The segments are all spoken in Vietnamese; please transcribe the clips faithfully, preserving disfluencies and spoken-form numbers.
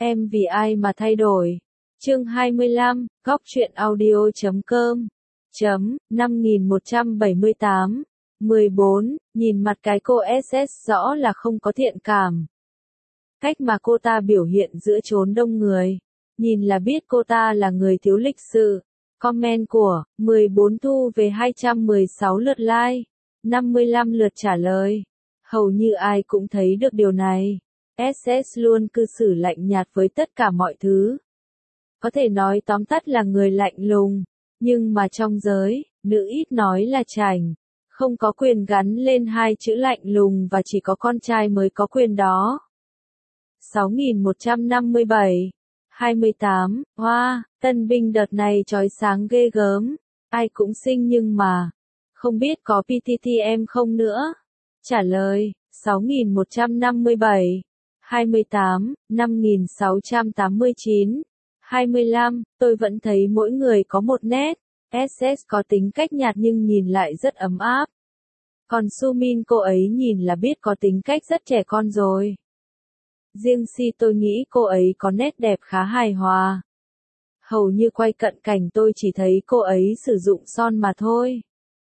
Em vì ai mà thay đổi? Chương hai mươi lăm, góc truyện audio chấm com. Chấm, năm nghìn một trăm bảy mươi tám. mười bốn, nhìn mặt cái cô ét ét rõ là không có thiện cảm. Cách mà cô ta biểu hiện giữa chốn đông người, nhìn là biết cô ta là người thiếu lịch sự. Comment của mười bốn thu về hai trăm mười sáu lượt like, năm mươi lăm lượt trả lời. Hầu như ai cũng thấy được điều này. ét ét luôn cư xử lạnh nhạt với tất cả mọi thứ. Có thể nói tóm tắt là người lạnh lùng, nhưng mà trong giới, nữ ít nói là chảnh, không có quyền gắn lên hai chữ lạnh lùng và chỉ có con trai mới có quyền đó. sáu nghìn một trăm năm mươi bảy. hai mươi tám, hoa, wow, tân binh đợt này chói sáng ghê gớm, ai cũng xinh nhưng mà, không biết có pê tê tê em không nữa. Trả lời, sáu nghìn một trăm năm mươi bảy. hai mươi tám, năm nghìn sáu trăm tám mươi chín. hai mươi lăm, tôi vẫn thấy mỗi người có một nét. ét ét có tính cách nhạt nhưng nhìn lại rất ấm áp. Còn Sumin cô ấy nhìn là biết có tính cách rất trẻ con rồi. Riêng Si tôi nghĩ cô ấy có nét đẹp khá hài hòa. Hầu như quay cận cảnh tôi chỉ thấy cô ấy sử dụng son mà thôi.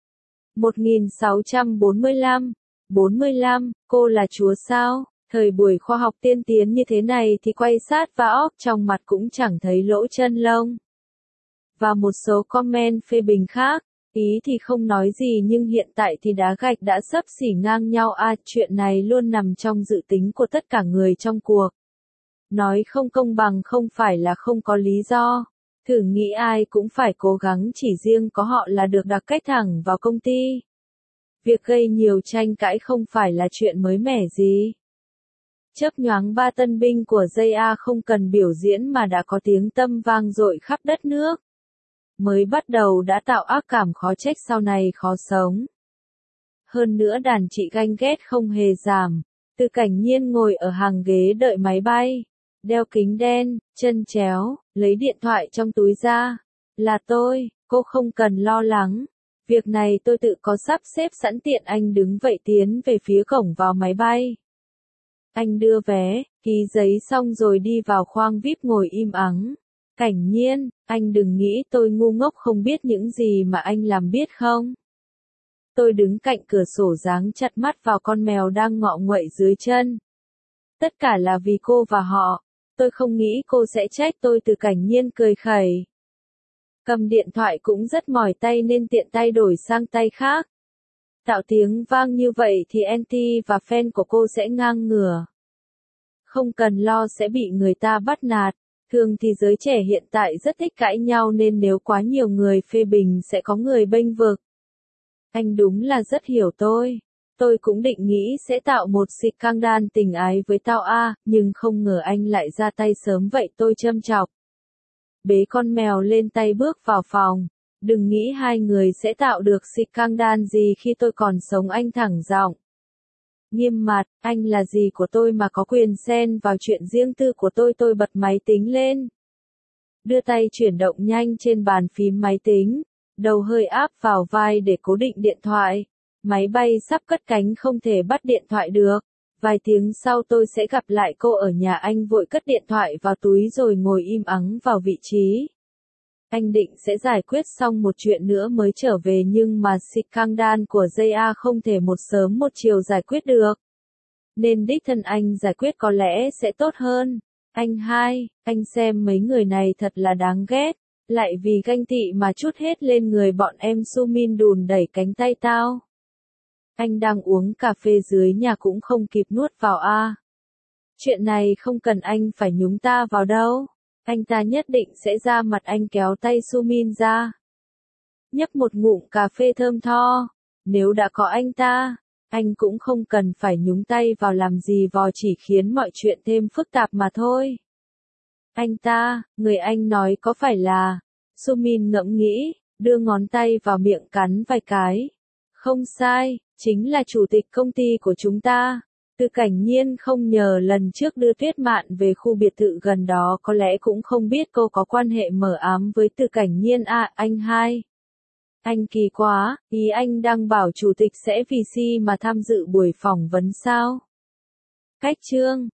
một nghìn sáu trăm bốn mươi lăm. bốn mươi lăm, cô là chúa sao? Thời buổi khoa học tiên tiến như thế này thì quay sát và óc trong mặt cũng chẳng thấy lỗ chân lông. Và một số comment phê bình khác, ý thì không nói gì nhưng hiện tại thì đá gạch đã xấp xỉ ngang nhau à, chuyện này luôn nằm trong dự tính của tất cả người trong cuộc. Nói không công bằng không phải là không có lý do. Thử nghĩ ai cũng phải cố gắng chỉ riêng có họ là được đặt cách thẳng vào công ty. Việc gây nhiều tranh cãi không phải là chuyện mới mẻ gì. Chớp nhoáng ba tân binh của gi a không cần biểu diễn mà đã có tiếng tăm vang dội khắp đất nước. Mới bắt đầu đã tạo ác cảm khó trách sau này khó sống. Hơn nữa đàn chị ganh ghét không hề giảm. Từ Cảnh Nhiên ngồi ở hàng ghế đợi máy bay, đeo kính đen, chân chéo, lấy điện thoại trong túi ra. Là tôi, cô không cần lo lắng. Việc này tôi tự có sắp xếp sẵn tiện anh đứng vậy tiến về phía cổng vào máy bay. Anh đưa vé, ký giấy xong rồi đi vào khoang vi ai pi ngồi im ắng. Cảnh Nhiên, anh đừng nghĩ tôi ngu ngốc không biết những gì mà anh làm biết không. Tôi đứng cạnh cửa sổ dáng chặt mắt vào con mèo đang ngọ nguậy dưới chân. Tất cả là vì cô và họ. Tôi không nghĩ cô sẽ trách tôi. Từ Cảnh Nhiên cười khẩy. Cầm điện thoại cũng rất mỏi tay nên tiện tay đổi sang tay khác. Tạo tiếng vang như vậy thì anti và fan của cô sẽ ngang ngửa. Không cần lo sẽ bị người ta bắt nạt. Thường thì giới trẻ hiện tại rất thích cãi nhau nên nếu quá nhiều người phê bình sẽ có người bênh vực. Anh đúng là rất hiểu tôi. Tôi cũng định nghĩ sẽ tạo một scandal tình ái với tao a, à, nhưng không ngờ anh lại ra tay sớm vậy. Tôi châm chọc. Bế con mèo lên tay bước vào phòng. Đừng nghĩ hai người sẽ tạo được scandal gì khi tôi còn sống, anh thẳng giọng. Nghiêm mặt, anh là gì của tôi mà có quyền xen vào chuyện riêng tư của tôi. Tôi bật máy tính lên. Đưa tay chuyển động nhanh trên bàn phím máy tính. Đầu hơi áp vào vai để cố định điện thoại. Máy bay sắp cất cánh không thể bắt điện thoại được. Vài tiếng sau tôi sẽ gặp lại cô ở nhà. Anh vội cất điện thoại vào túi rồi ngồi im ắng vào vị trí. Anh định sẽ giải quyết xong một chuyện nữa mới trở về nhưng mà scandal của gi a không thể một sớm một chiều giải quyết được. Nên đích thân anh giải quyết có lẽ sẽ tốt hơn. Anh hai, anh xem mấy người này thật là đáng ghét. Lại vì ganh tị mà trút hết lên người bọn em. Sumin đùn đẩy cánh tay tao. Anh đang uống cà phê dưới nhà cũng không kịp nuốt vào a. À. Chuyện này không cần anh phải nhúng ta vào đâu. Anh ta nhất định sẽ ra mặt. Anh kéo tay Sumin ra. Nhấp một ngụm cà phê thơm tho. Nếu đã có anh ta, anh cũng không cần phải nhúng tay vào làm gì vò, chỉ khiến mọi chuyện thêm phức tạp mà thôi. Anh ta, người anh nói có phải là... Sumin ngẫm nghĩ, đưa ngón tay vào miệng cắn vài cái. Không sai, chính là chủ tịch công ty của chúng ta. Từ Cảnh Nhiên không nhờ lần trước đưa Tuyết Mạn về khu biệt thự gần đó có lẽ cũng không biết cô có quan hệ mờ ám với Từ Cảnh Nhiên à. Anh hai. Anh kỳ quá, ý anh đang bảo chủ tịch sẽ vì Si mà tham dự buổi phỏng vấn sao? Cách chương.